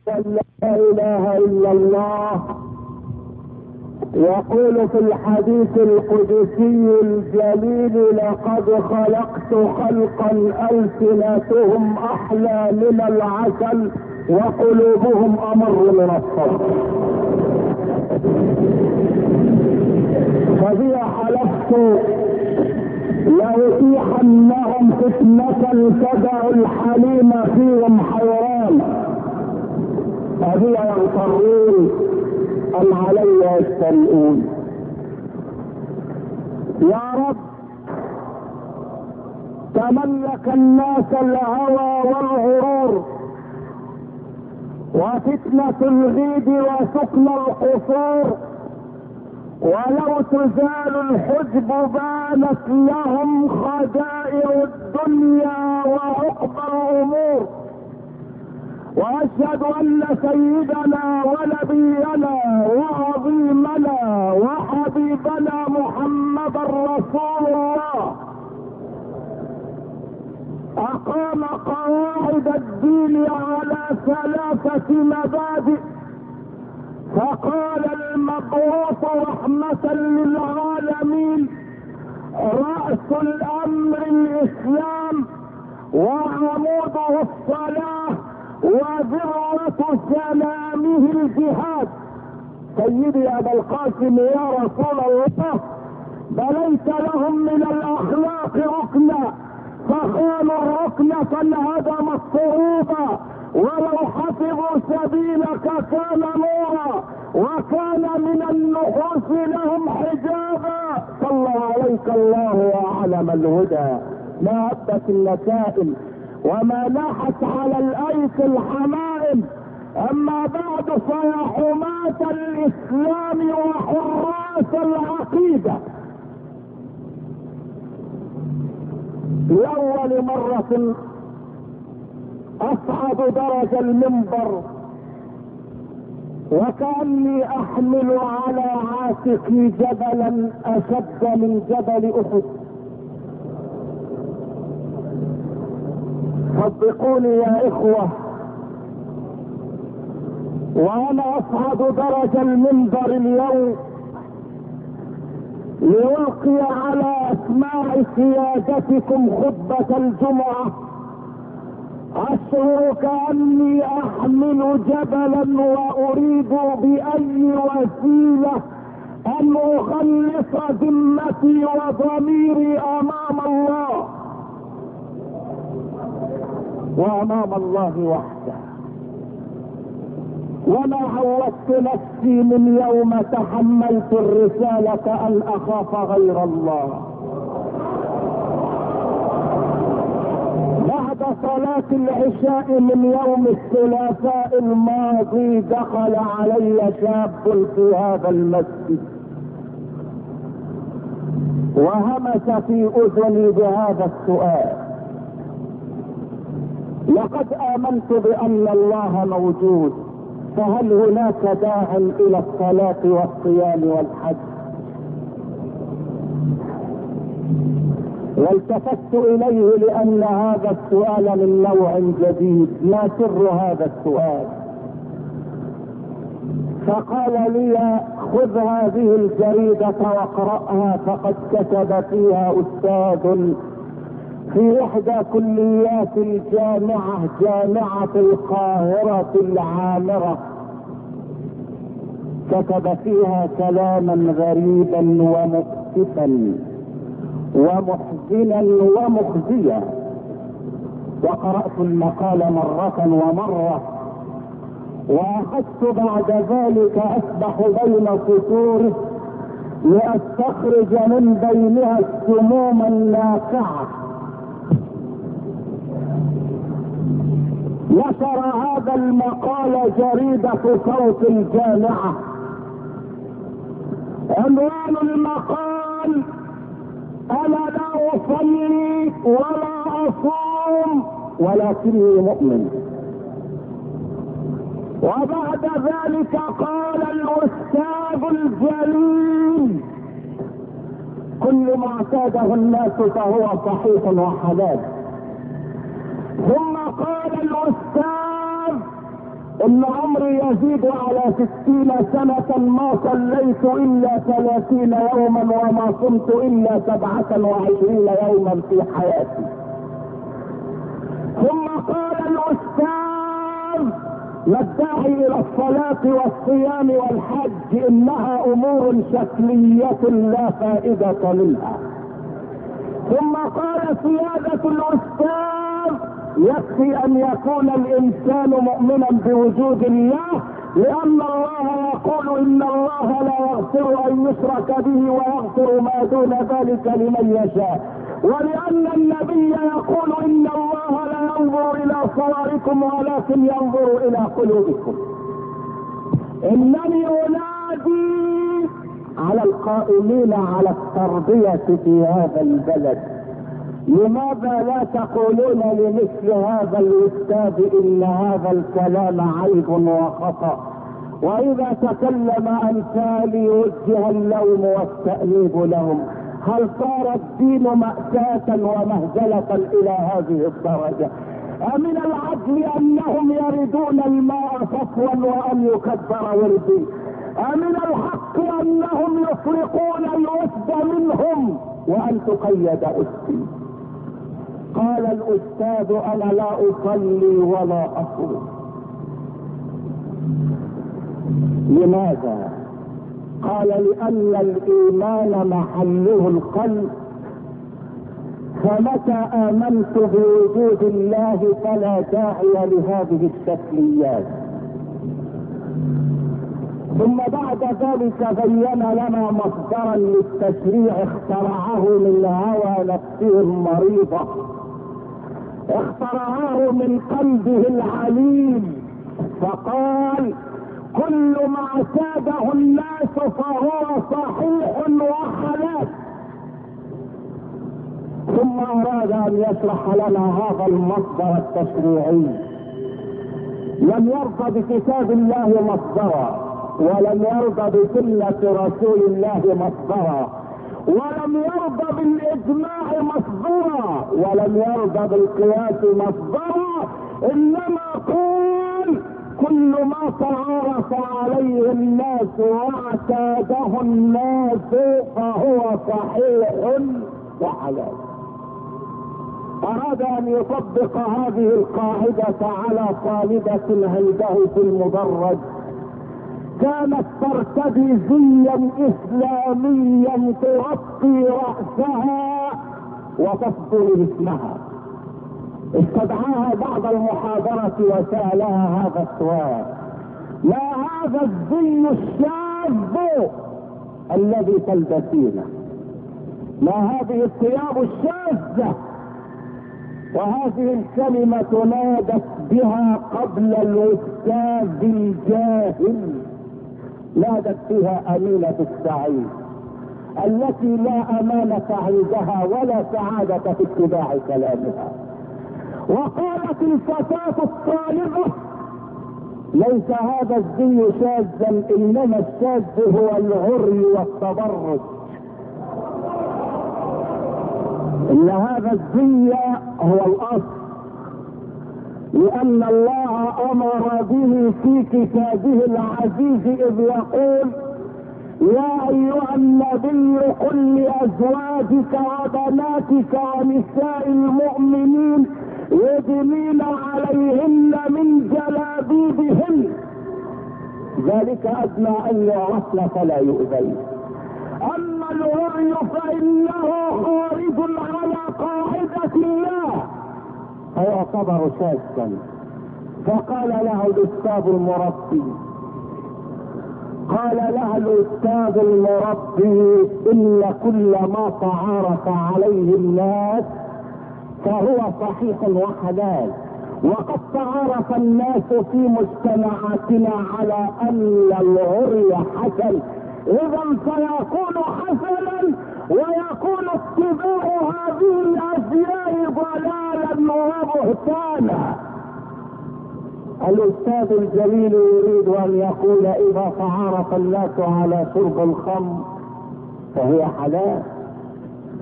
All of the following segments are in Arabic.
لا اله الا الله. يقول في الحديث القدسي الجليل: لقد خلقت خلقا السنتهم احلى من العسل وقلوبهم امر من الصبر. فبي حلفت لأتيحنهم فتنة تدع الحليم فيهم حيران، أبي يغترون أم علي يسترئون. يا رب تملك الناس الهوى والغرور وفتنة الغيب وسكن القصور، ولو تزال الحجب بانت لهم خدائع الدنيا وعقبى الامور. واشهد ان سيدنا ونبينا وعظيمنا وحبيبنا محمدا رسول الله اقام قواعد الدين على 3 مبادئ، فقال المبعوث رحمة للعالمين: رأس الامر الاسلام وعموده الصلاة وذروة سلامه الجهاد. سيدي ابا القاسم يا رسول الله، بليت لهم من الاخلاق ركنا، فخانوا الركن فانهدم الصعوبة، ولو حفظوا سبيلك كان نورا وكان من النحوس لهم حجابا. صلى عليك الله يا علم الهدى. ما هبت النسائم وما لاحت على الايس الحمائم. اما بعد فيا حماة الاسلام وحراس العقيدة، لاول مرة اصعد درج المنبر وكأني احمل على عاتقي جبلا اشد من جبل احد. صدقوني يا اخوة، وانا اصعد درج المنبر اليوم لألقي على اسماع سيادتكم خطبة الجمعة، اشعر كأني احمل جبلا واريد باي وسيلة ان اخلص ذمتي وضميري امام الله وامام الله وحده. وما عودت نفسي من يوم تحملت الرسالة ان اخاف غير الله. بعد صلاة العشاء من يوم الثلاثاء الماضي دخل علي شاب في هذا المسجد وهمس في اذني بهذا السؤال: لقد امنت بان الله موجود، فهل هناك داع الى الصلاة والصيام والحج؟ والتفت اليه لان هذا السؤال من نوع جديد. ما سر هذا السؤال؟ فقال لي: خذ هذه الجريدة واقرأها، فقد كتب فيها استاذ في احدى كليات الجامعة، جامعة القاهرة العامرة، كتب فيها كلاما غريبا ومؤسفا ومحزنا ومخزيا. وقرأت المقال مرة ومرة، واخذت بعد ذلك اسبح بين سطوره لاستخرج من بينها السموم الناقعة. نشر هذا المقال جريدة صوت الجامعة. عنوان المقال: انا لا اصلي ولا اصوم ولكني مؤمن. وبعد ذلك قال الاستاذ الجليل: كل ما اعتاده الناس فهو صحيح وحلال. ثم قال الاستاذ: ان عمري يزيد على 60 سنة ما صليت الا 30 يوما وما صمت الا 27 يوما في حياتي. ثم قال الاستاذ: ما الداعي الى الصلاة والصيام والحج؟ انها امور شكلية لا فائدة منها. ثم قال سيادة الاستاذ: يكفي ان يكون الانسان مؤمنا بوجود الله، لان الله يقول ان الله لا يغفر ان يشرك به ويغفر ما دون ذلك لمن يشاء، ولان النبي يقول ان الله لا ينظر الى صوركم ولكن ينظر الى قلوبكم. انني انادي على القائمين على التربية في هذا البلد: لماذا لا تقولون لمثل هذا الاستاذ ان هذا الكلام عيب وخطأ؟ واذا تكلم امثال يوجه اللوم والتأنيب لهم. هل صار الدين مأساة ومهزلة الى هذه الدرجة؟ أمن العدل انهم يردون الماء صفوا وان يكبر وردي؟ أمن الحق انهم يفرقون الوسد منهم وان تقيد اسدي؟ قال الاستاذ: انا لا اصلي ولا اصوم. لماذا؟ قال: لان الايمان محله القلب، فمتى امنت بوجود الله فلا داعي لهذه الشكليات. ثم بعد ذلك بين لنا مصدرا للتشريع اخترعه من هوى نفسه المريضة، اخترعه من قلبه العليم، فقال: كل ما اعتاده الناس فهو صحيح وحلال. ثم اراد ان يشرح لنا هذا المصدر التشريعي. لم يرضى بكتاب الله مصدرا، ولم يرضى بسنة رسول الله مصدرا، ولم يرضى بالاجماع مصدرا، ولم يرضى بالقياس مصدرا، انما قال: كل ما تعارف عليه الناس واعتاده الناس فهو صحيح وحلال. اراد ان يطبق هذه القاعدة على طالبة عنده في المدرج كانت ترتدي زيا اسلاميا تغطي رأسها وتصدر اسمها. استدعاها بعد المحاضرة وسألها هذا السؤال: ما هذا الزي الشاذ الذي تلبسينه؟ ما هذه الثياب الشاذة؟ وهذه الكلمة نادت بها قبل الاستاذ الجاهل، نادت بها أمينة السعيد التي لا أمانة عندها ولا سعادة في اتباع كلامها. وقالت الفتاة الطالبة: ليس هذا الزي شاذا، انما الشاذ هو العري والتبرج. ان هذا الزي هو الاصل، لان الله امر به في كتابه العزيز اذ يقول: يا ايها النبي قل لازواجك وبناتك ونساء المؤمنين يدنين عليهن من جلابيبهن ذلك ادنى ان يعرفن فلا يؤذين. اما العري فانه خارج على قاعدة الله فيعتبر شاذا. فقال له الاستاذ المربي ان كل ما تعارف عليه الناس فهو صحيح وحلال، وقد تعارف الناس في مجتمعاتنا على ان العري حسن، اذا فيكون حسنا ويكون اتباع هذه الاشياء ضلالا وبهتانا. الاستاذ الجليل يريد ان يقول: اذا تعارف الناس على شرب الخمر فهي حلال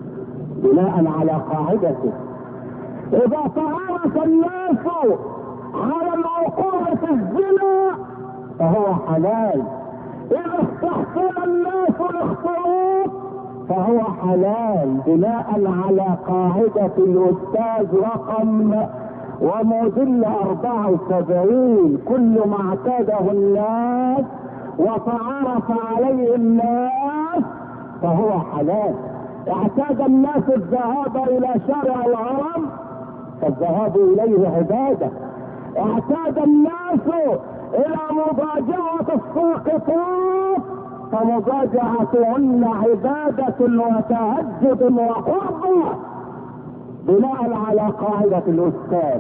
بناء على قاعدته. اذا تعارف الناس على الوقوع في الزنا فهو حلال. اذا استحسن الناس الاختلاط فهو حلال، بناء على قاعدة الاستاذ رقم وموديل 74: كل ما اعتاده الناس وتعارف عليه الناس فهو حلال. اعتاد الناس الذهاب الى شارع الهرم فالذهاب اليه عبادة. اعتاد الناس الى مضاجعة الساقطات فمضاجعتهن عبادة وتهجد وقربة، بناء على قاعدة الاستاذ.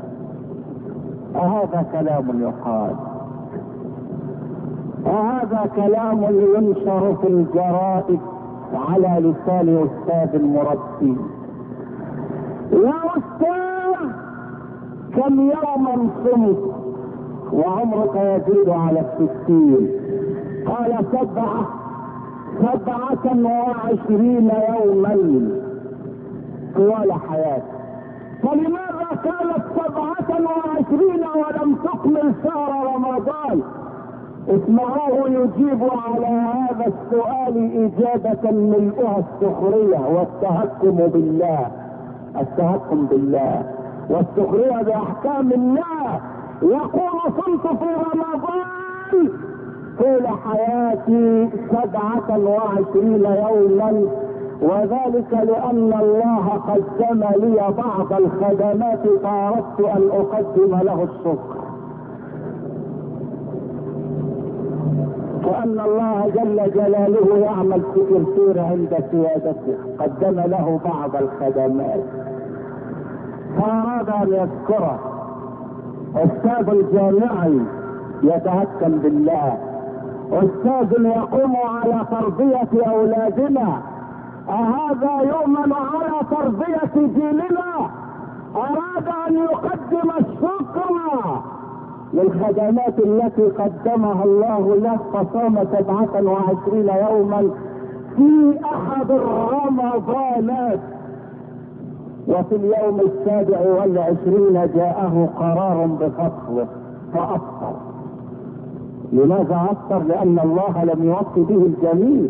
وهذا كلام يقال، وهذا كلام ينشر في الجرائد على لسان استاذ المربي. يا استاذ كم يوما صمت وعمرك يزيد على 60؟ قال 27 يوما طوال حياتي. فلماذا كانت 27 ولم تكمل شهر رمضان؟ اسمعوه يجيب على هذا السؤال اجابة ملؤها السخرية والتهكم بالله، التهكم بالله والسخرية باحكام الله. يقول صمت في رمضان طول حياتي 27 يوما، وذلك لان الله قدم لي بعض الخدمات فاردت ان اقدم له الشكر، وان الله جل جلاله يعمل سكرتير عند سيادته قدم له بعض الخدمات فاراد ان يذكره. استاذ الجامعي يتهكم بالله، استاذ يقوم على تربية اولادنا، أهذا يؤمن على تربية جيلنا؟ اراد ان يقدم الشكر للخدمات التي قدمها الله له فصام 27 يوما في احد الرمضانات، وفي اليوم 27 جاءه قرار بفصله فأفطر. لماذا أفطر؟ لأن الله لم يوفي به الجميع.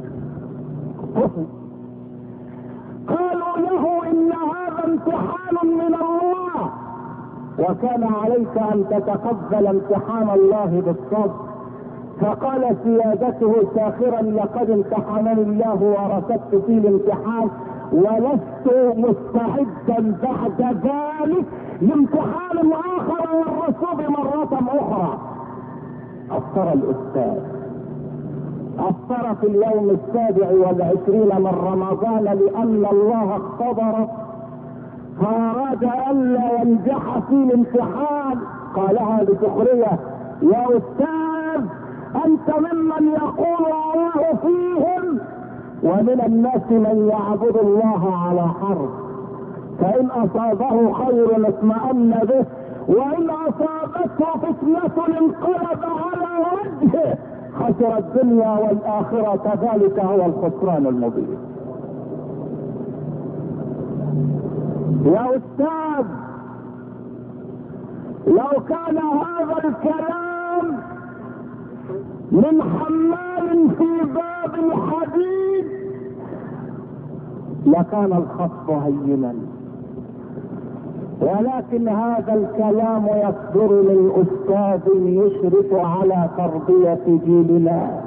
قالوا له إن هذا امتحان من الله وكان عليك أن تتقبل امتحان الله بالصبر. فقال سيادته ساخرا: لقد امتحنني الله ورسبت في الامتحان ولست مستعدا بعد ذلك لامتحان اخر والرسوب مرة اخرى. افطر الاستاذ، افطر في اليوم 27 من رمضان لان الله اختبره فاراد الا ينجح في الامتحان. قالها بسخرية: يا استاذ انت ممن يقول الله فيهم ومن الناس من يعبد الله على حرف، فإن أصابه خير اطمأن به وإن أصابته فتنة انقلب على وجهه خسر الدنيا والآخرة، ذلك هو الخسران المبين. يا أستاذ لو كان هذا الكلام من حمال في باب الحديد لكان الخط هينا، ولكن هذا الكلام يصدر من استاذ يشرف على تربية جيلنا،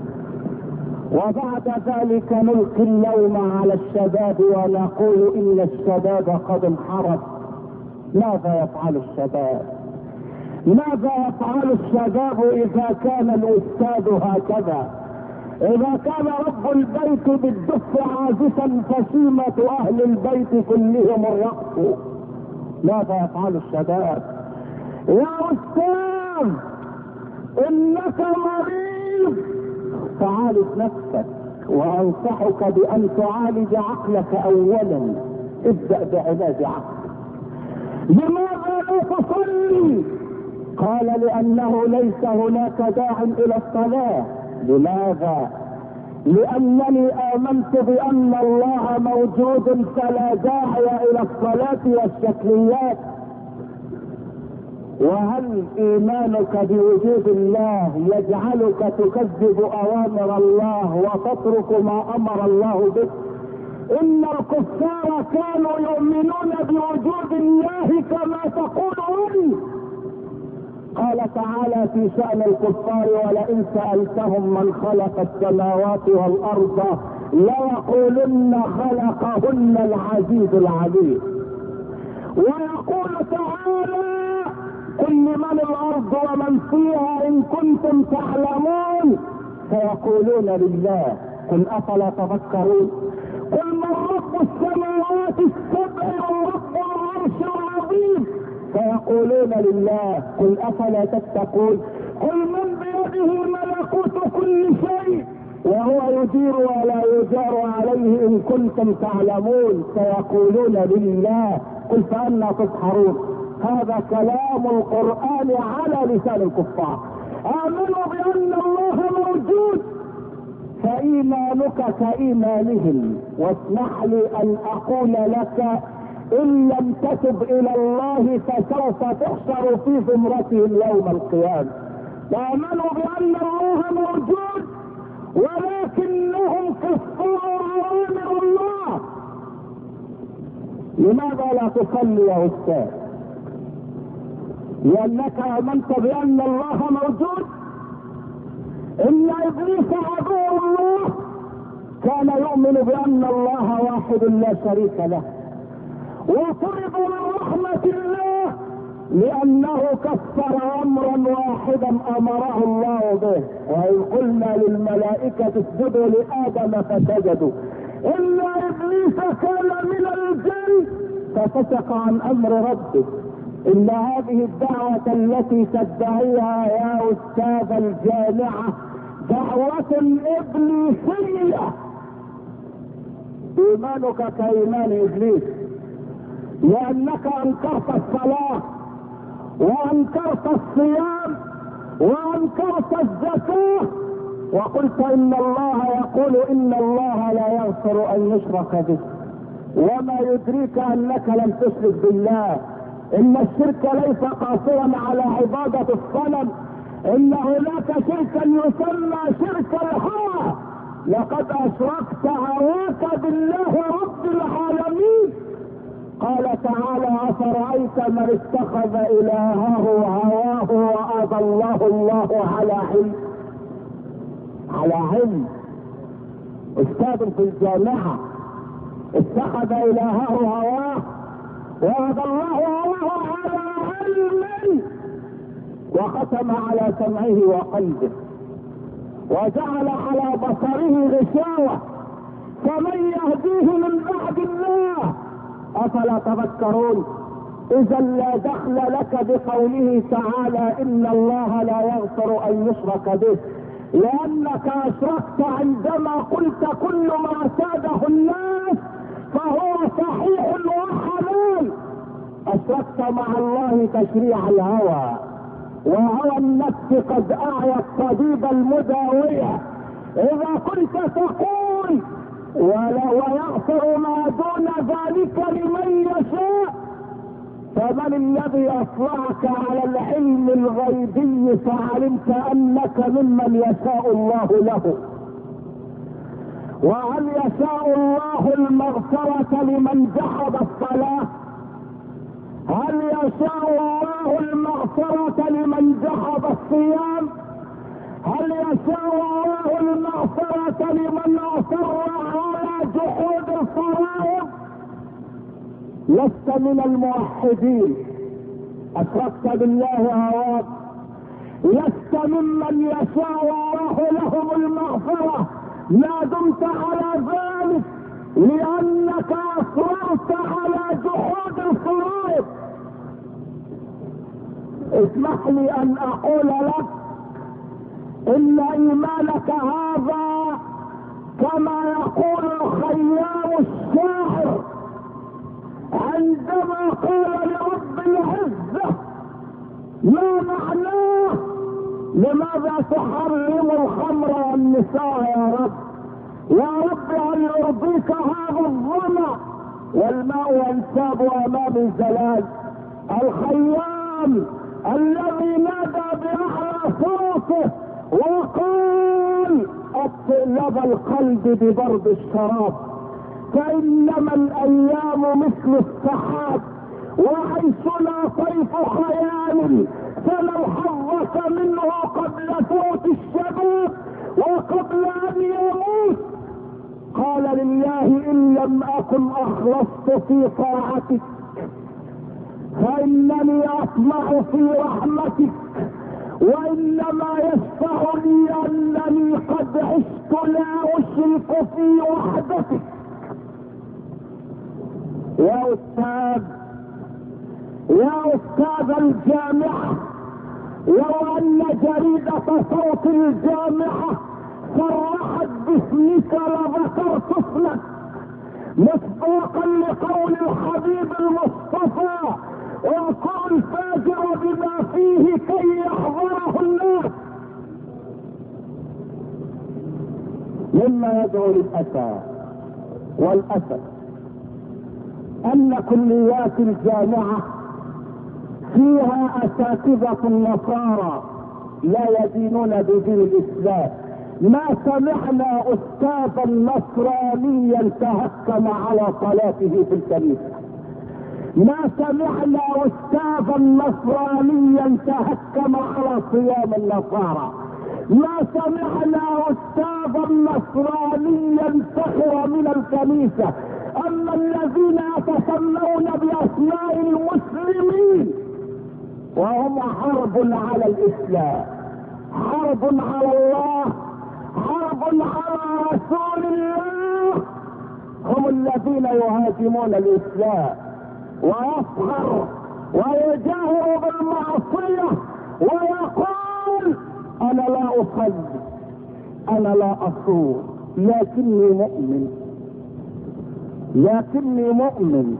وبعد ذلك نلقي اللوم على الشباب ونقول ان الشباب قد انحرف. ماذا يفعل الشباب؟ ماذا يفعل الشباب اذا كان الاستاذ هكذا؟ اذا كان رب البيت بالدف عازفا فسيمة اهل البيت كلهم الرقص، ماذا يفعل الشباب؟ يا استاذ انك مريض فعالج نفسك، وانصحك بان تعالج عقلك اولا. ابدأ بعلاج عقلك. لماذا لا تصلي؟ قال لانه ليس هناك داع الى الصلاة. لماذا؟ لانني امنت بان الله موجود فلا داعي الى الصلاة والشكليات. وهل ايمانك بوجود الله يجعلك تكذب اوامر الله وتترك ما امر الله به؟ ان الكفار كانوا يؤمنون بوجود الله كما تقولون. قال تعالى في شأن الكفار: ولئن سألتهم من خلق السماوات والارض ليقولن خلقهن العزيز العليم. ويقول تعالى: قل لمن الارض ومن فيها ان كنتم تعلمون فيقولون لله. قل افلا تذكرون؟ قل من رب السماوات السبع ورب العرش العظيم فيقولون لله. قل افلا تتقون؟ قل من بيده ملكوت كل شيء وهو يجير ولا يجار عليه ان كنتم تعلمون فيقولون لله. قل فأنا تسحرون؟ هذا كلام القرآن على لسان الكفار. آمنوا بأن الله موجود فإيمانك كإيمانهم. واسمح لي أن أقول لك: إن لم تتب إلى الله فسوف تحشر في زمرتهم يوم القيامة. آمنوا بأن الله موجود ولكنهم كفروا أوامر الله. لماذا لا تصلي يا أستاذ؟ لأنك آمنت بأن الله موجود. إن إبليس عدو الله كان يؤمن بأن الله واحد لا شريك له، وطرد من رحمة الله لأنه كفر أمرا واحدا أمره الله به. وإذ قلنا للملائكة اسجدوا لآدم فسجدوا إلا إبليس كان من الجن ففسق عن أمر ربه. إن هذه الدعوة التي تدعيها يا أستاذ الجامعة دعوة إبليسية. إيمانك كإيمان إبليس، لأنك أنكرت الصلاة وأنكرت الصيام وأنكرت الزكاة وقلت إن الله يقول إن الله لا يغفر أن يشرك به. وما يدريك أنك لم تشرك بالله؟ إن الشرك ليس قاصرا على عبادة الصنم، إن هناك شركا يسمى شرك الهوى. لقد أشركت هواك بالله رب العالمين. قال تعالى: أفرأيت من اتخذ إلهه هواه وأضله الله على علم. على علم. أستاذ في الجامعة اتخذ إلهه هواه وأضله الله على علم، وختم على سمعه وقلبه وجعل على بصره غشاوة، فمن يهديه من بعد الله؟ أفلا تذكرون؟ إذا لا دخل لك بقوله تعالى إن الله لا يغفر أن يشرك به، لأنك أشركت عندما قلت كل ما اعتاده الناس فهو صحيح وحلال. أشركت مع الله تشريع الهوى، وهوى النفس قد أعيا الطبيب المداوية. إذا كنت تقول ويغفر ما دون ذلك لمن يشاء، فمن الذي أطلعك على العلم الغيبي فعلمت أنك ممن يشاء الله له؟ وهل يشاء الله المغفرة لمن جحد الصلاة؟ هل يشاء الله المغفرة لمن جحد الصيام؟ هل يشاء الله المغفرة لمن أصر على جحود الفرائض؟ لست من الموحدين، أشركت بالله هواك. لست ممن يشاء الله لهم المغفرة ما دمت على ذلك، لأنك أصررت على جحود الفرائض. اسمح لي أن أقول لك إن إيمانك هذا كما يقول الخيام الشاعر عندما قال لرب العزة: ما معناه؟ لماذا تحرم الخمر والنساء يا رب؟ يا رب هل يرضيك هذا الظمأ والماء ينساب امام الزلال؟ الخيام الذي نادى بأعلى صوته وقال اطلب القلب ببرد الشراب، فإنما الأيام مثل السحاب وعيشنا طيف خيال، فلو حظك منه قبل فوت الشباب وقبل أن يموت. قال لله إن لم أكن أخلصت في طاعتك فإنني أطمع في رحمتك، وإنما يشفع لي أنني قد عشت لا أشرك في وحدتك. يا أستاذ الجامعة، لو أن جريدة صوت الجامعة صرحت باسمك لذكرت اسمك مصداقا لقول الحبيب المصطفى اذكر الفاجر بما فيه كي يحضره الناس. مما يدعو للأسى والأسى أن كليات الجامعة فيها أساتذة النصارى لا يدينون بدين الإسلام. ما سمعنا أستاذا نصرانيا تهكم على صلاته في الكنيسة، ما سمعنا أستاذا نصرانيا تهكم على صيام النصارى، ما سمعنا أستاذا نصرانيا سخر من الكنيسة. أما الذين يتسمون بأسماء المسلمين وهم حرب على الإسلام، حرب على الله، حرب على رسول الله، هم الذين يهاجمون الإسلام ويصغر ويجاهر بالمعصية ويقول أنا لا أصلي، أنا لا أصوم، لكني مؤمن.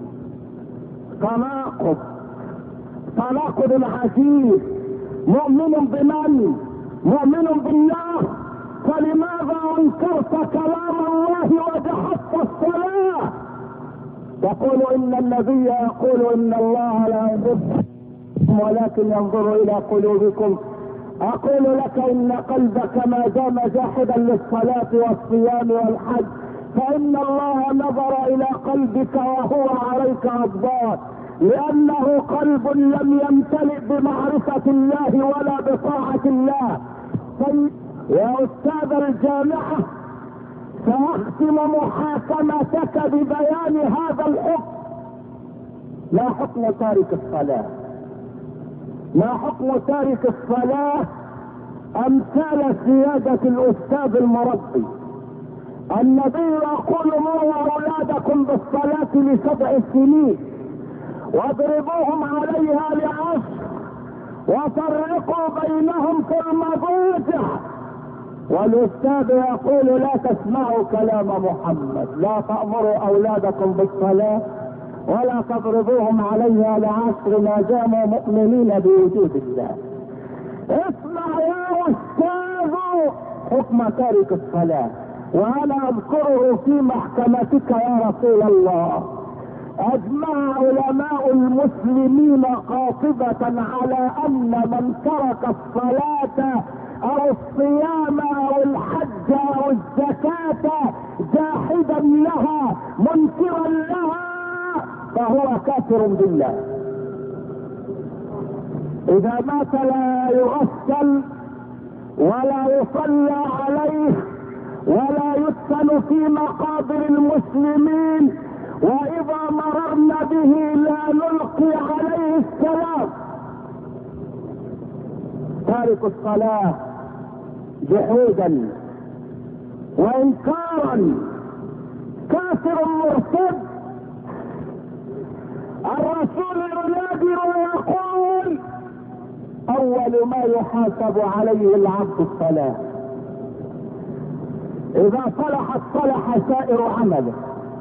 تناقض عجيب. مؤمن بمن؟ مؤمن بالله، فلماذا انكرت كلام الله وجحدت الصلاة؟ تقول ان النبي يقول ان الله لا ينظر ولكن ينظر الى قلوبكم. اقول لك ان قلبك ما دام جاحدا للصلاة والصيام والحج فان الله نظر الى قلبك وهو عليك غضبان، لانه قلب لم يمتلئ بمعرفة الله ولا بطاعة الله. يا استاذ الجامعة، ساختم محاكمتك ببيان هذا الحكم. ما حكم تارك الصلاة؟ ما حكم تارك الصلاة؟ امثال سيادة الاستاذ المربي. النبي يقول مروا اولادكم بالصلاة ل7 سنين واضربوهم عليها ل10 وفرقوا بينهم في المضاجع. والاستاذ يقول لا تسمعوا كلام محمد، لا تأمروا اولادكم بالصلاة ولا تضربوهم عليها ل10 ما داموا مؤمنين بوجود الله. اسمع يا استاذ حكم تارك الصلاة، وانا اذكره في محكمتك يا رسول الله. اجمع علماء المسلمين قاطبة على ان من ترك الصلاة او الصيام او الحج او الزكاة جاحدا لها منكرا لها فهو كافر بالله. اذا مات لا يغسل ولا يصلى عليه ولا يدفن في مقابر المسلمين، واذا مررنا به لا نلقي عليه السلام. تارك الصلاة جحودا وانكارا كافر مرتد. الرسول ينادي ويقول اول ما يحاسب عليه العبد الصلاة، اذا صلحت صلح سائر عمله،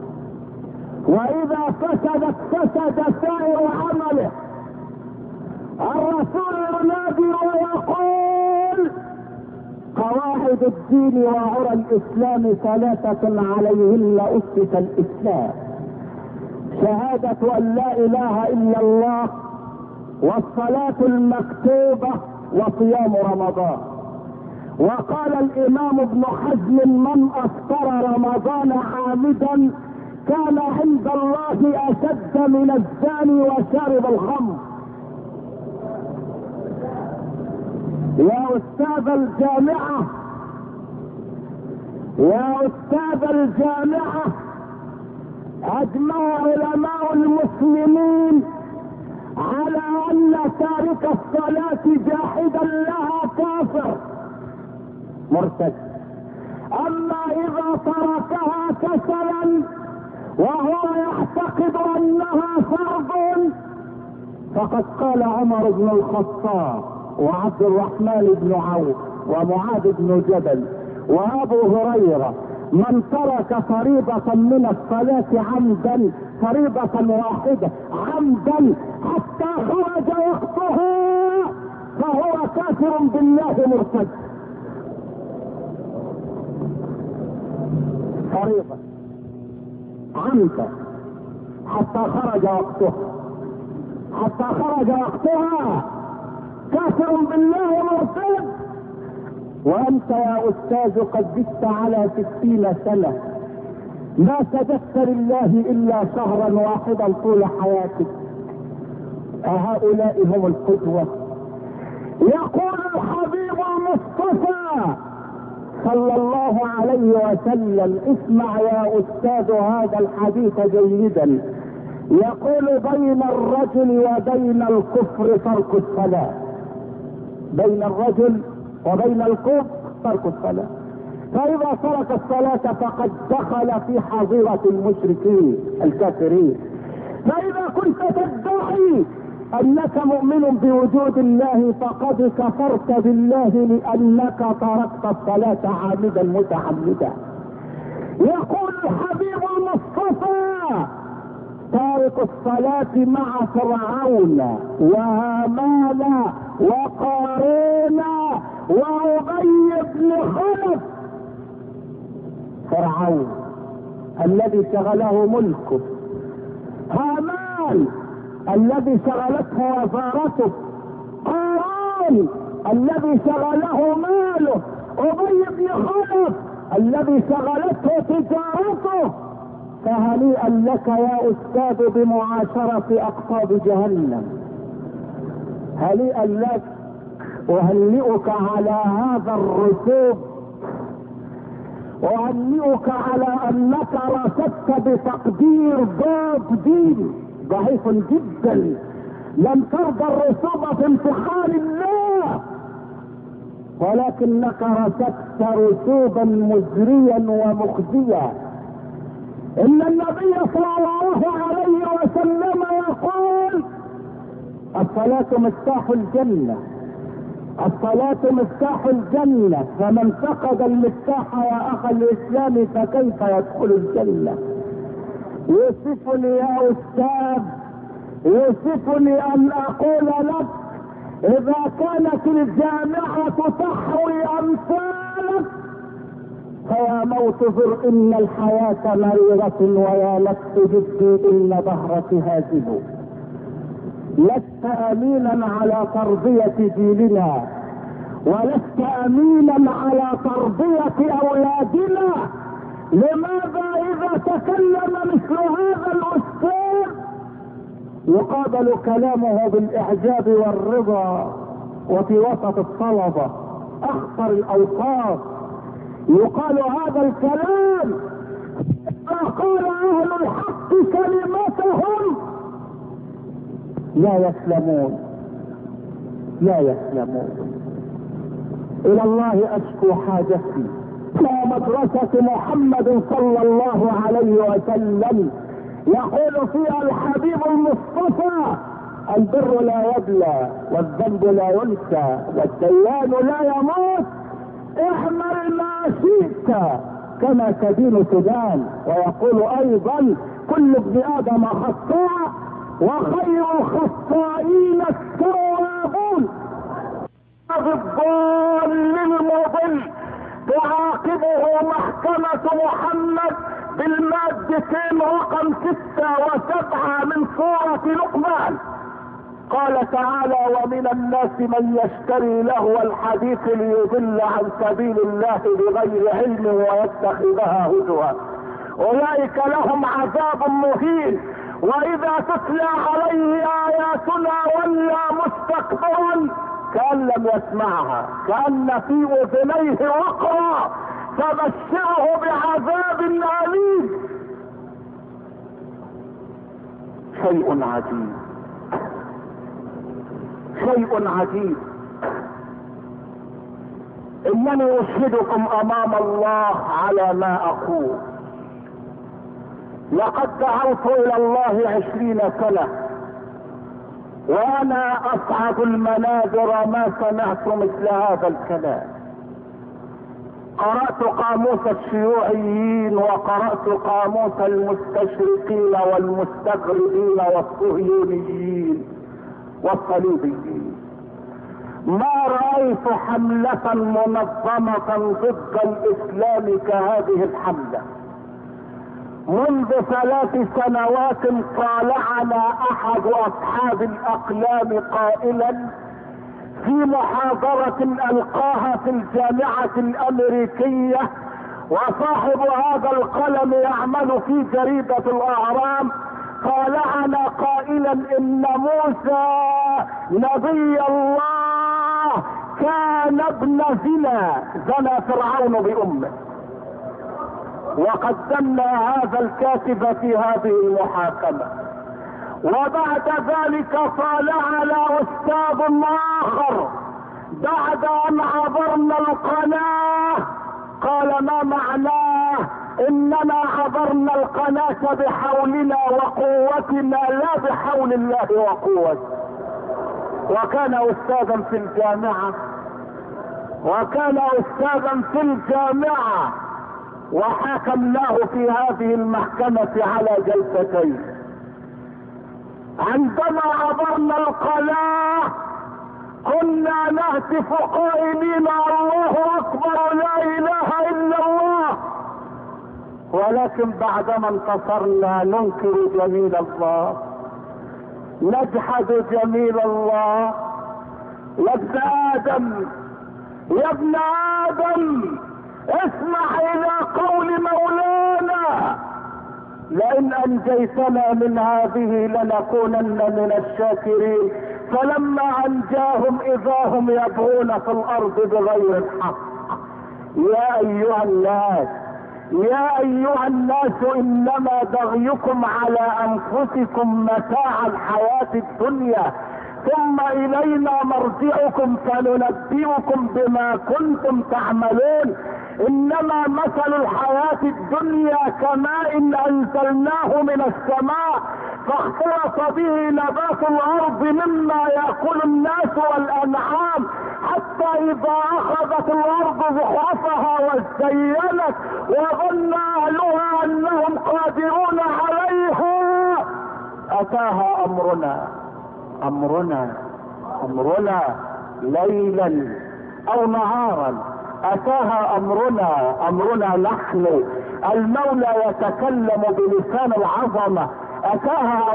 واذا فسدت فسد سائر عمله. الرسول ينادي ويقول قواعد الدين وعرى الاسلام 3 عليهن اسس الاسلام: شهادة ان لا اله الا الله والصلاة المكتوبة وصيام رمضان. وقال الامام ابن حزم: من افطر رمضان عامدا كان عند الله اشد من الزاني وشارب الخمر. يا استاذ الجامعة، يا استاذ الجامعة، اجمع علماء المسلمين على ان تارك الصلاة جاحدا لها كافر مرتد. اما اذا تركها كسلا وهو يعتقد انها فرض، فقد قال عمر بن الخطاب وعبد الرحمن بن عوف ومعاذ بن جبل وابو هريرة: من ترك فريضة من الصلاة عمدا، فريضة واحدة عمدا حتى خرج وقتها، فهو كافر بالله مرتد. فريضة عمدا حتى خرج وقتها، حتى خرج وقتها، كافر بالله مرتد. وانت يا استاذ قد زدت على 60 سنة، ما سجدت لله الا شهرا واحدا طول حياتك. أهؤلاء هم القدوة؟ يقول الحبيب المصطفى صلى الله عليه وسلم: اسمع يا استاذ هذا الحديث جيدا، يقول: بين الرجل وبين الكفر ترك الصلاة. بين الرجل وبين الكفر ترك الصلاة. فإذا ترك الصلاة فقد دخل في حظيرة المشركين الكافرين. فإذا كنت تدعي أنك مؤمن بوجود الله فقد كفرت بالله لأنك تركت الصلاة عامدا متعمدا. يقول الحبيب المصطفى: تارك الصلاة مع فرعون وهامان وقارون وأبي بن خلف. فرعون الذي شغله ملكه، هامان الذي شغلته وزارته، قارون الذي شغله ماله، أبي بن خلف الذي شغلته تجارته. فهنيئا لك يا استاذ بمعاشرة اقطاب جهنم، هنيئا لك. اهنئك على هذا الرسوب، اهنئك على انك رصدت بتقدير ضاد دين ضعيف جدا. لم ترضى الرسوب في امتحان الله، ولكنك رصدت رسوبا مزريا ومخزيا. ان النبي صلى الله عليه وسلم يقول: الصلاة مفتاح الجنة، الصلاة مفتاح الجنة، فمن فقد المفتاح يا اخ الاسلام فكيف يدخل الجنة؟ يوسفني يا استاذ، يوسفني ان اقول لك: اذا كانت الجامعة تحوي امثالك فيا موت زر ان الحياة مريرة، ويا نفس جدي ان ظهرك هازل. لست امينا على تربية جيلنا، ولست امينا على تربية اولادنا. لماذا اذا تكلم مثل هذا الاستاذ يقابل كلامه بالاعجاب والرضا، وفي وسط الطلبة اخطر الاوقات يقال هذا الكلام؟ فقال اهل الحق كلمتهم لا يسلمون، لا يسلمون. الى الله اشكو حاجتي. مدرسة محمد صلى الله عليه وسلم يقول فيها الحبيب المصطفى: البر لا يبلى، والذنب لا ينسى، والديان لا يموت، اعمل ما شئت كما تدين تدان. ويقول ايضا: كل ابن ادم خطاء وخير الخطائين التوابون. الضال المضل تعاقبه محكمة محمد بالمادتين رقم 6 و7 من سورة لقمان. قال تعالى: ومن الناس من يشتري لهو الحديث ليضل عن سبيل الله بغير علم ويتخذها هزوا اولئك لهم عذاب مهين. واذا تتلى عليه اياتنا ولى مستكبرا كأن لم يسمعها كأن في اذنيه وقرا فبشره بعذاب أليم. شيء عجيب، شيء عجيب. انني اشهدكم امام الله على ما اقول، لقد دعوت الى الله 20 سنة وانا اصعد المنابر ما سمعت مثل هذا الكلام. قرأت قاموس الشيوعيين وقرأت قاموس المستشرقين والمستغربين والصهيونيين والصليبيين. ما رأيت حملة منظمة ضد الإسلام كهذه الحملة. منذ 3 سنوات طالعنا أحد أصحاب الأقلام قائلا في محاضرة ألقاها في الجامعة الأمريكية، وصاحب هذا القلم يعمل في جريدة الأهرام، طالعنا قائلا إن موسى نبي الله كان ابن زنا، زنى فرعون بأمه. وقدمنا هذا الكاتب في هذه المحاكمة. وبعد ذلك طالعنا أستاذ آخر بعد أن عبرنا القناة قال: ما معناه؟ إننا عبرنا القناة بحولنا وقوتنا لا بحول الله وقوته. وكان أستاذا في الجامعة، وكان أستاذا في الجامعة، وحاكمناه في هذه المحكمة على جلستين. عندما عبرنا القناة كنا نهتف قائلين: الله اكبر لا اله الا الله. ولكن بعدما انتصرنا ننكر جميل الله، نجحد جميل الله. يا ابن ادم، يا ابن ادم، اسمع الى قول مولانا: لئن انجيتنا من هذه لنكونن من الشاكرين. فلما انجاهم اذا هم يبغون في الارض بغير الحق. يا ايها الناس، يا ايها الناس، انما بغيكم على انفسكم متاع الحياة الدنيا، ثم الينا مرجعكم فننبئكم بما كنتم تعملون. انما مثل الحياة الدنيا كماء انزلناه من السماء فاختلط به نبات الارض مما ياكل الناس والانعام، حتى اذا اخذت الارض زخرفها وزينت وظن اهلها انهم قادرون عليها اتاها امرنا ليلا او نهارا. اتاها امرنا نحن. المولى يتكلم بلسان العظمة. اتاها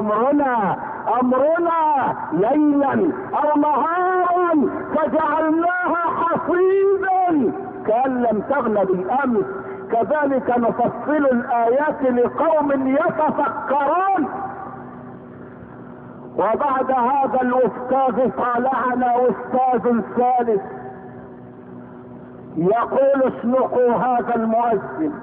امرنا ليلا او نهارا فجعلناها حصيدا كأن لم تغن بالامس. كذلك نفصل الايات لقوم يتفكرون. وبعد هذا الاستاذ طالعنا استاذ ثالث يقول: اسلقوا هذا المؤذن.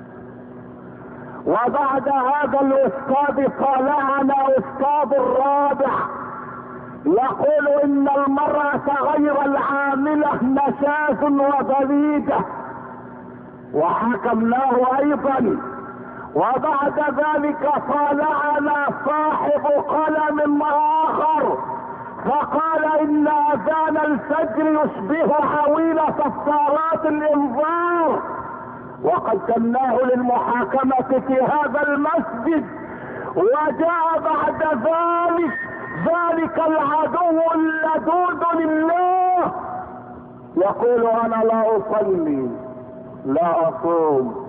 وبعد هذا الاستاذ طالعنا استاذ الرابع يقول: ان المرأة غير العاملة نشاز وبليدة، وحكمناه ايضا. وبعد ذلك طالعنا صاحب قلم اخر فقال: ان اذان الفجر يشبه حويل صفارات الانذار. وقدمناه للمحاكمة في هذا المسجد. وجاء بعد ذلك العدو اللدود لله يقول: انا لا اصلي لا اصوم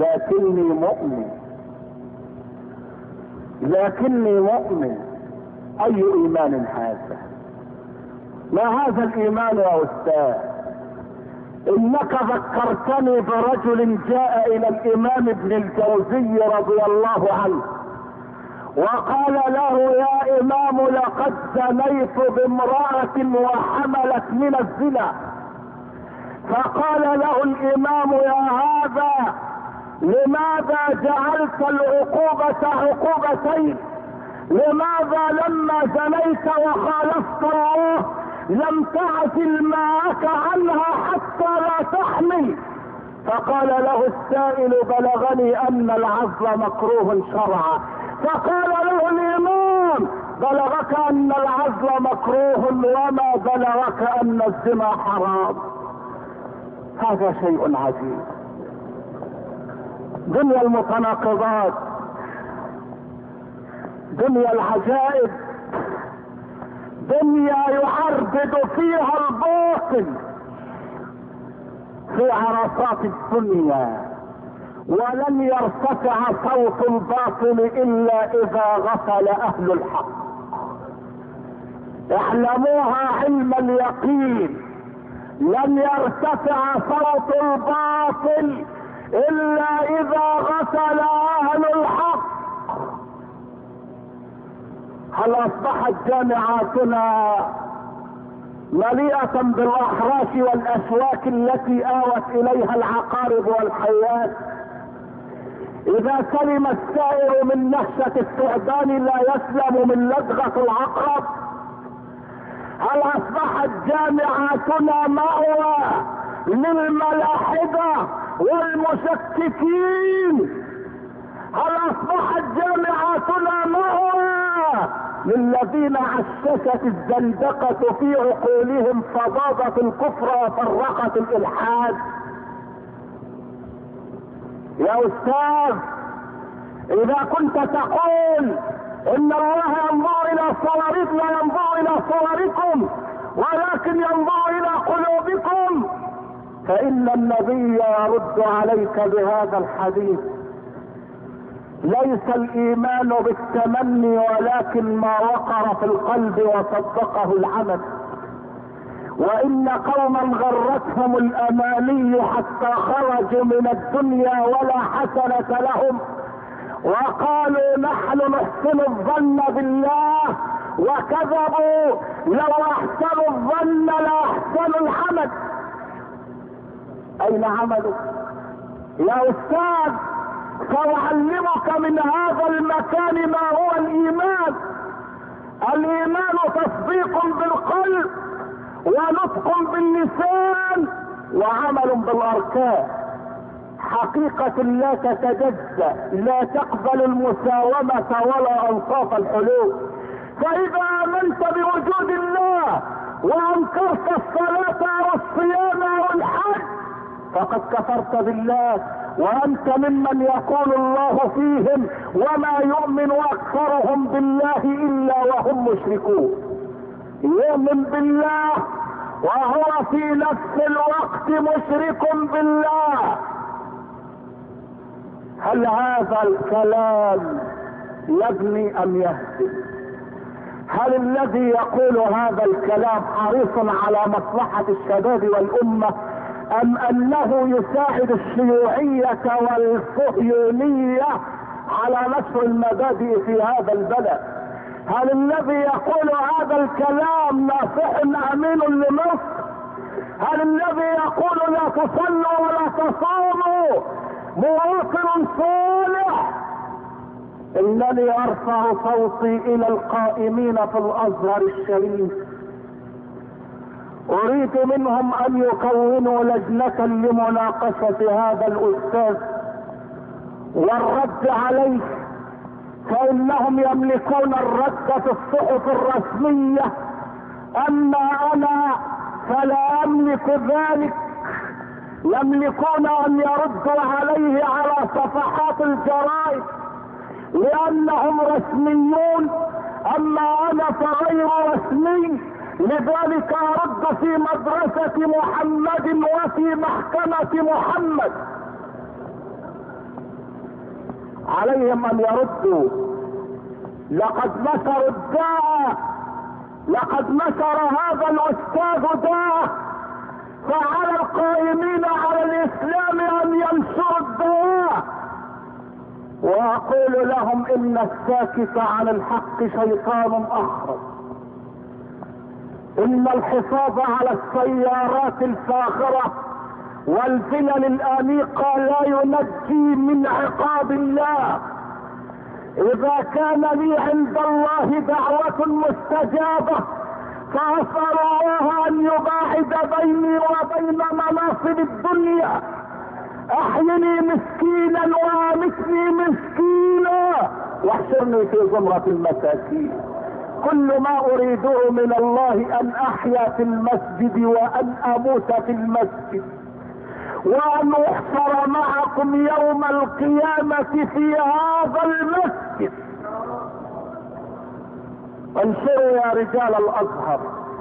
لكني مؤمن. اي ايمان هذا؟ ما هذا الايمان يا استاذ؟ انك ذكرتني برجل جاء الى الامام ابن الجوزي رضي الله عنه وقال له: يا امام، لقد زنيت بامرأة وحملت من الزنا. فقال له الامام: يا هذا، لماذا جعلت العقوبة عقوبتين؟ لماذا لما زنيت وخالفت الله لم تعزل معك عنها حتى لا تحمل؟ فقال له السائل: بلغني ان العزل مكروه شرعا. فقال له الامام: بلغك ان العزل مكروه وما بلغك ان الزنا حرام. هذا شيء عجيب. دنيا المتناقضات، دنيا العجائب، دنيا يعربد فيها الباطل في عرصات الدنيا، ولن يرتفع صوت الباطل الا اذا غفل اهل الحق. اعلموها علم اليقين، لن يرتفع صوت الباطل الا اذا غفل اهل الحق. هل اصبحت جامعاتنا مليئة بالاحراش والاشواك التي اوت اليها العقارب والحيات؟ اذا سلم السائر من نهشة الثعبان لا يسلم من لدغة العقرب. هل اصبحت جامعاتنا مأوى للملاحدة والمشككين؟ هل اصبحت جامعاتنا مأوى للذين عششت الزندقة في عقولهم فضاضة الكفر وفرقة الالحاد؟ يا استاذ، اذا كنت تقول ان الله ينظر الى صورنا، لا ينظر الى صوركم ولكن ينظر الى قلوبكم، فان النبي يرد عليك بهذا الحديث: ليس الايمان بالتمني ولكن ما وقر في القلب وصدقه العمل. وان قوما غرتهم الاماني حتى خرجوا من الدنيا ولا حسنة لهم وقالوا نحن نحسن الظن بالله وكذبوا. لو احسنوا الظن لاحسنوا العمل. اين عملوا يا استاذ؟ سأعلمك من هذا المكان ما هو الايمان. الايمان تصديق بالقلب ونطق باللسان وعمل بالاركان. حقيقة لا تتجزأ، لا تقبل المساومة ولا انصاف الحلول. فاذا امنت بوجود الله وانكرت الصلاة والصيام والحج فقد كفرت بالله، وانت ممن يقول الله فيهم: وما يؤمن اكثرهم بالله الا وهم مشركون. يؤمن بالله وهو في نفس الوقت مشرك بالله. هل هذا الكلام يبني ام يهدم؟ هل الذي يقول هذا الكلام حريص على مصلحة الشباب والامة ام انه يساعد الشيوعية والصهيونية على نشر المبادئ في هذا البلد؟ هل الذي يقول هذا الكلام ناصح امين لمصر؟ هل الذي يقول لا تصلوا ولا تصوموا مواطن صالح؟ انني ارفع صوتي الى القائمين في الازهر الشريف، اريد منهم ان يكونوا لجنة لمناقشة هذا الاستاذ والرد عليه، فانهم يملكون الرد في الصحف الرسمية، اما انا فلا املك ذلك. يملكون ان يردوا عليه على صفحات الجرائد لانهم رسميون، اما انا فغير رسمي، لذلك ارد في مدرسة محمد وفي محكمة محمد. عليهم ان يردوا لقد نشر الداء، لقد نشر هذا الاستاذ داء، فعلى القائمين على الاسلام ان ينشروا الداء. واقول لهم ان الساكت عن الحق شيطان اخرس. ان الحفاظ على السيارات الفاخرة والفلل الانيقة لا ينجي من عقاب الله. اذا كان لي عند الله دعوة مستجابة فاسأل الله ان يباعد بيني وبين مناصب الدنيا. احيني مسكينا وامتني مسكينا واحشرني في زمرة المساكين. كل ما اريده من الله ان احيا في المسجد وان اموت في المسجد وان احشر معكم يوم القيامة في هذا المسجد. انشروا يا رجال الازهر،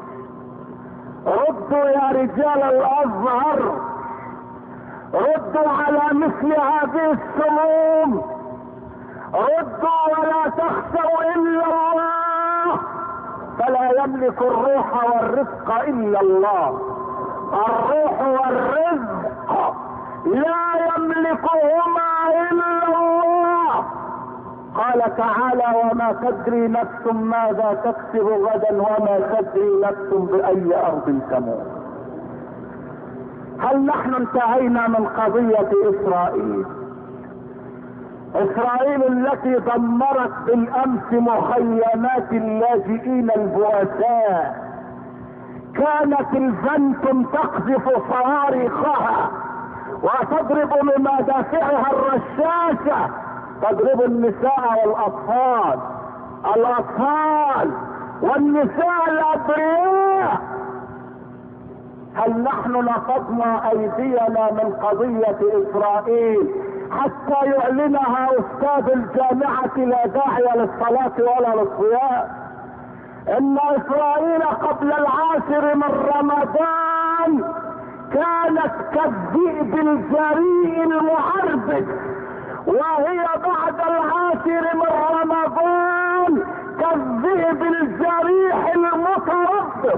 ردوا يا رجال الازهر، ردوا على مثل هذه السموم، ردوا ولا تخشوا الا الله، فلا يملك الروح والرزق الا الله. الروح والرزق لا يملكهما الا الله. قال تعالى وما تدري نفس ماذا تكسب غدا وما تدري نفس باي ارض تموت. هل نحن انتهينا من قضية اسرائيل؟ اسرائيل التي دمرت بالامس مخيمات اللاجئين البؤساء، كانت الفنتم تقذف صواريخها وتضرب بمدافعها الرشاشة، تضرب النساء والاطفال، الاطفال والنساء الابرياء. هل نحن نفضنا ايدينا من قضية اسرائيل حتى يعلنها استاذ الجامعة لا داعي للصلاة ولا للصيام؟ ان اسرائيل قبل 10 من رمضان كانت كالذئب الجريء المعربد، وهي بعد 10 من رمضان كالذئب الجريح المتربص.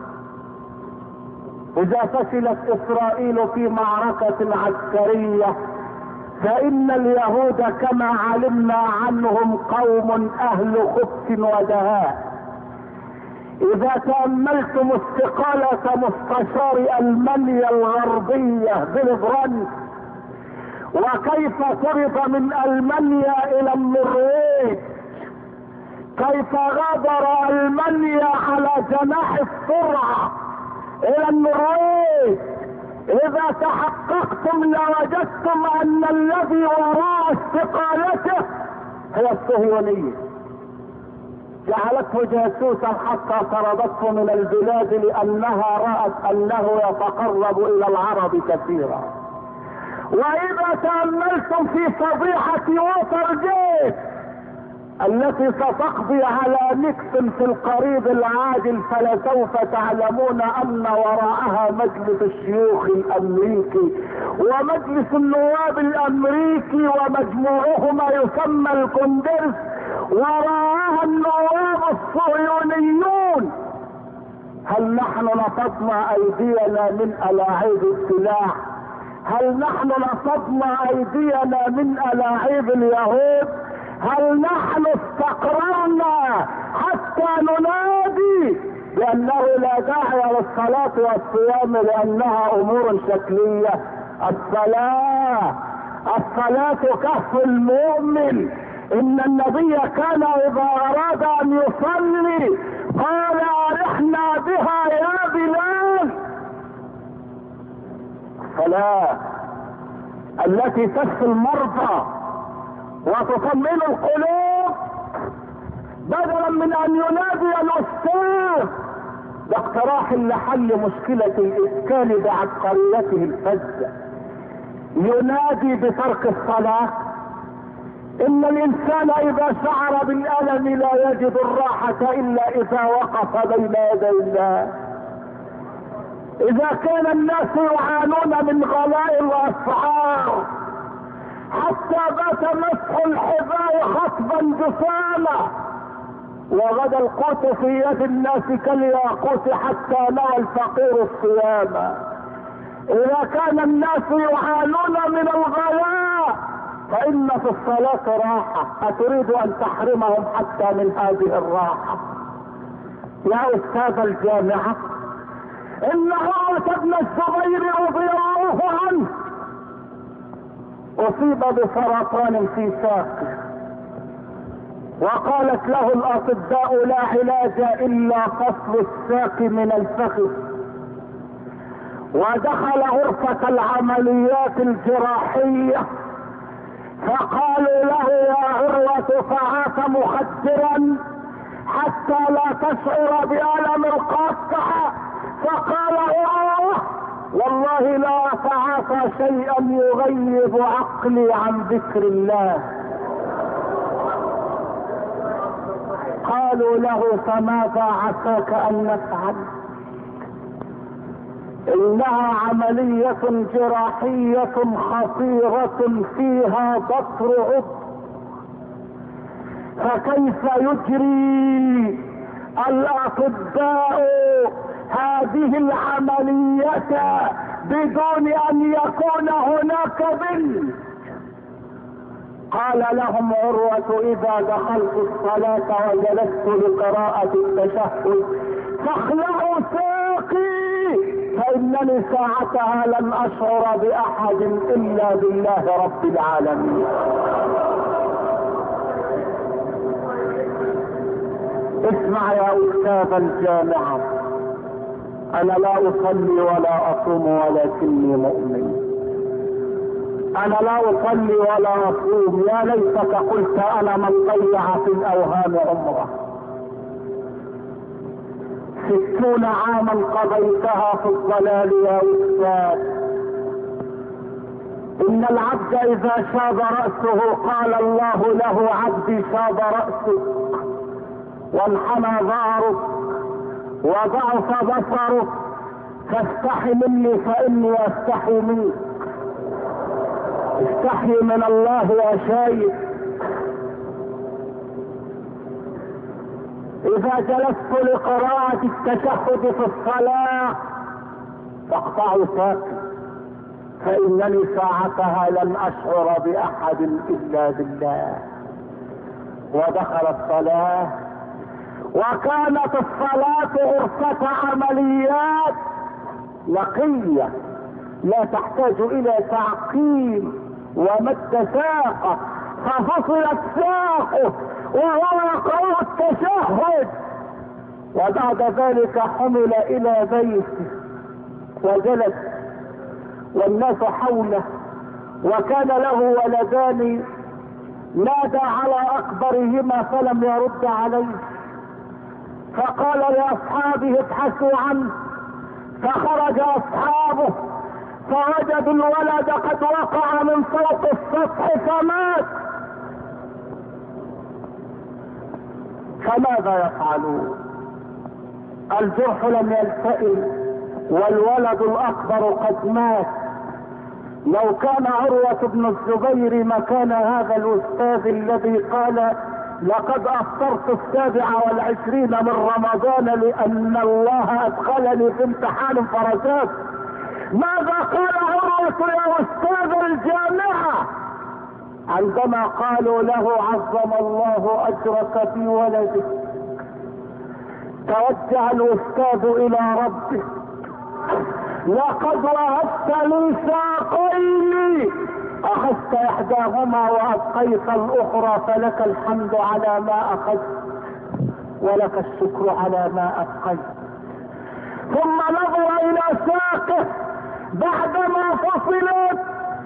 اذا فشلت اسرائيل في معركة عسكرية فان اليهود كما علمنا عنهم قوم اهل خبث ودهاء. اذا تأملتم استقالة مستشار المانيا الغربية بيل، وكيف طرد من المانيا الى النرويج، كيف غادر المانيا على جناح السرعة الى النرويج، اذا تحققتم لوجدتم ان الذي وراء استقالته هي الصهيونية. جعلته جاسوسا حتى طردته من البلاد لانها رأت انه يتقرب الى العرب كثيرا. واذا تأملتم في فضيحة ووترجيت التي ستقضي على نيكسون في القريب العاجل، فلسوف تعلمون ان وراءها مجلس الشيوخ الامريكي ومجلس النواب الامريكي ومجموعهما يسمى الكونجرس، وراءها النواب الصهيونيون. هل نحن نفضنا ايدينا من الاعيب السلاح؟ هل نحن نفضنا ايدينا من الاعيب اليهود؟ هل نحن استقررنا حتى ننادي بانه لا داعي للصلاة والصيام لانها امور شكلية؟ الصلاة كهف المؤمن. ان النبي كان اذا اراد ان يصلي قال ارحنا بها يا بلال. الصلاة التي تشفي المرضى وتطمئن القلوب بدلا من ان ينادي الاستاذ باقتراح لحل مشكلة الاسكان بعبقريته الفذة، ينادي بترك الصلاة. ان الانسان اذا شعر بالالم لا يجد الراحة الا اذا وقف بين يدي الله. اذا كان الناس يعانون من غلاء الاسعار حتى بات مسح الحذاء خطبا جساما وغدا القوت في يد الناس كالياقوت حتى نوى الفقير الصيام. اذا كان الناس يعانون من الغلاء فان في الصلاة راحة، اتريد ان تحرمهم حتى من هذه الراحة؟ يا استاذ الجامعة، ان عروة بن الزبير رضي الله عنه اصيب بسرطان في ساقه، وقالت له الاطباء لا علاج الا فصل الساق من الفخذ، ودخل غرفة العمليات الجراحية فقالوا له يا عروة فعاك مخدرا حتى لا تشعر بألم القطع، فقال والله لا أتعاطى شيئا يغيب عقلي عن ذكر الله. قالوا له فماذا عساك ان نفعل؟ انها عملية جراحية خطيرة فيها بطر عضو، فكيف يجري الاطباء هذه العملية بدون ان يكون هناك بنت؟ قال لهم عروة اذا دخلت الصلاة وجلست لقراءة التشهد فاخلعوا ساقي فانني ساعتها لن اشعر باحد الا بالله رب العالمين. اسمع يا استاذ الجامعة، انا لا اصلي ولا اصوم ولكني مؤمن. انا لا اصلي ولا اصوم، يا ليتك قلت انا من ضيع في الاوهام عمره. 60 عاما قضيتها في الضلال يا استاذ. ان العبد اذا شاب رأسه قال الله له عبدي شاب رأسك وانحنى ظهرك وضعف بصرك فاستحي مني فاني استحي منك. استحي من الله يا شايب. اذا جلست لقراءة التشهد في الصلاة فاقطعوا ساقي فانني ساعتها لن اشعر باحد الا بالله. ودخل الصلاة، وكانت الصلاة غرفة عمليات نقية لا تحتاج الى تعقيم ومد ساقه، ففصلت ساقه وهو يقرأ التشهد. وبعد ذلك حمل الى بيته وجلس والناس حوله، وكان له ولدان، نادى على اكبرهما فلم يرد عليه، فقال لاصحابه ابحثوا عنه، فخرج اصحابه فوجدوا الولد قد وقع من فوق السطح فمات. فماذا يفعلون؟ الجرح لم يلتئم والولد الاكبر قد مات. لو كان عروة بن الزبير مكان هذا الاستاذ الذي قال لقد افطرت 27 من رمضان لان الله ادخلني في امتحان فرسات، ماذا قال عروة يا استاذ الجامعة عندما قالوا له عظم الله اجرك في ولدك؟ توجه الاستاذ الى ربه، لقد وهبت لي ساقين، اخذت احداهما وابقيت الاخرى، فلك الحمد على ما اخذت ولك الشكر على ما ابقيت. ثم نظر الى ساقه بعدما فصلت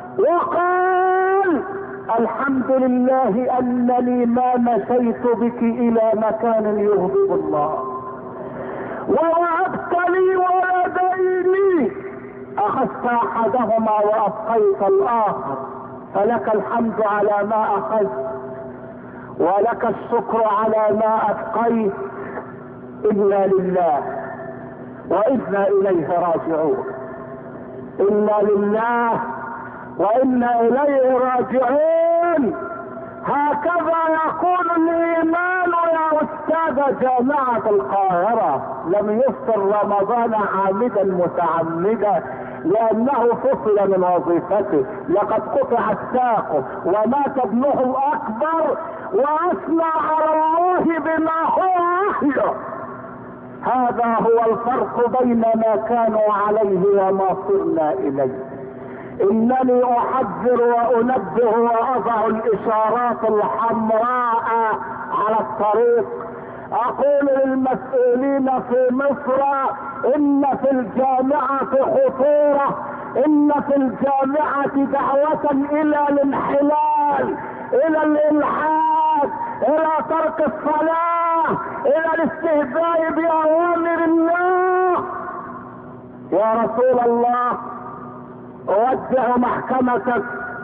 وقال الحمد لله انني ما مشيت بك الى مكان يغضب الله، ووهبت لي ولدين، اخذت احدهما وابقيت الاخر، فلك الحمد على ما اخذت ولك الشكر على ما ابقيت. انا لله وانا اليه راجعون. انا لله وانا اليه راجعون. هكذا يكون الايمان يا استاذ جامعة القاهرة لم يفطر رمضان عامدا متعمدا لانه فصل من وظيفته، لقد قطعت ساقه ومات ابنه الاكبر واثنى على الله بما هو اهله. هذا هو الفرق بين ما كانوا عليه وما صرنا اليه. انني احذر وانبه واضع الاشارات الحمراء على الطريق. اقول للمسؤولين في مصر ان في الجامعة خطورة، ان في الجامعة دعوة الى الانحلال، الى الالحاد، الى ترك الصلاة، الى الاستهزاء باوامر الله. يا رسول الله اوجه محكمتك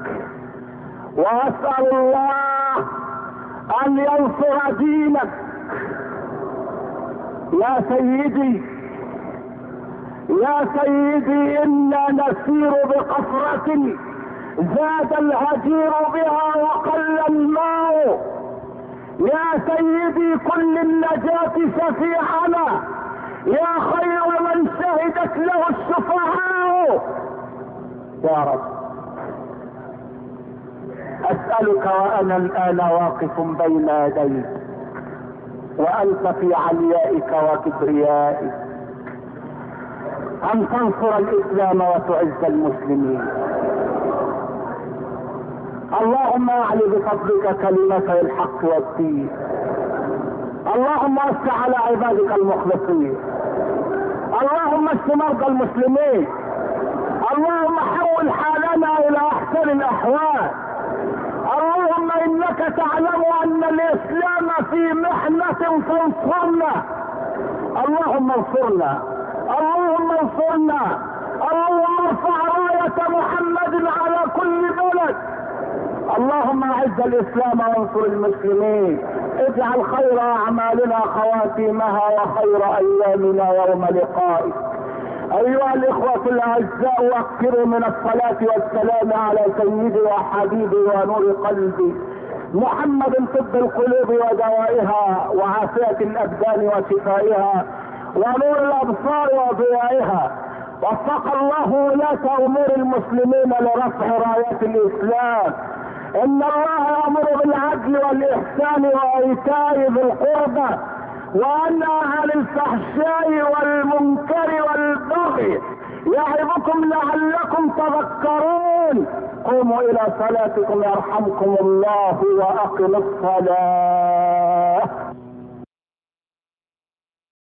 واسأل الله ان ينصر دينك. يا سيدي يا سيدي انا نسير بقفرة زاد الهجير بها وقل الماء. يا سيدي كل النجاة شفيعنا، يا خير من شهدت له الشفعاء. يا رب اسألك وانا الان واقف بين يديك وانت في عليائك وكبريائك ان تنصر الاسلام وتعز المسلمين. اللهم اعل بفضلك كلمتي الحق والدين. اللهم وسع على عبادك المخلصين. اللهم اشف مرضى المسلمين. اللهم حول حالنا الى احسن الاحوال. اللهم انك تعلم ان الاسلام في محنة فانصرنا. اللهم انصرنا، اللهم انصرنا، اللهم ارفع راية محمد على كل بلد. اللهم اعز الاسلام وانصر المسلمين. اجعل خير اعمالنا خواتيمها وخير ايامنا يوم لقائك. ايها الاخوة الاعزاء وكروا من الصلاة والسلام على سيدي وحبيبي ونور قلبي محمد طب القلوب ودوائها وعافية الابدان وشفائها ونور الابصار وضيائها. وفق الله ولاة امور المسلمين لرفع رايات الاسلام. ان الله يامر بالعدل والاحسان وايتاء ذي القربى وينهى عن الفحشاء والمنكر والبغي يعظكم لعلكم تذكرون. قوموا الى صلاتكم يرحمكم الله واقم الصلاة.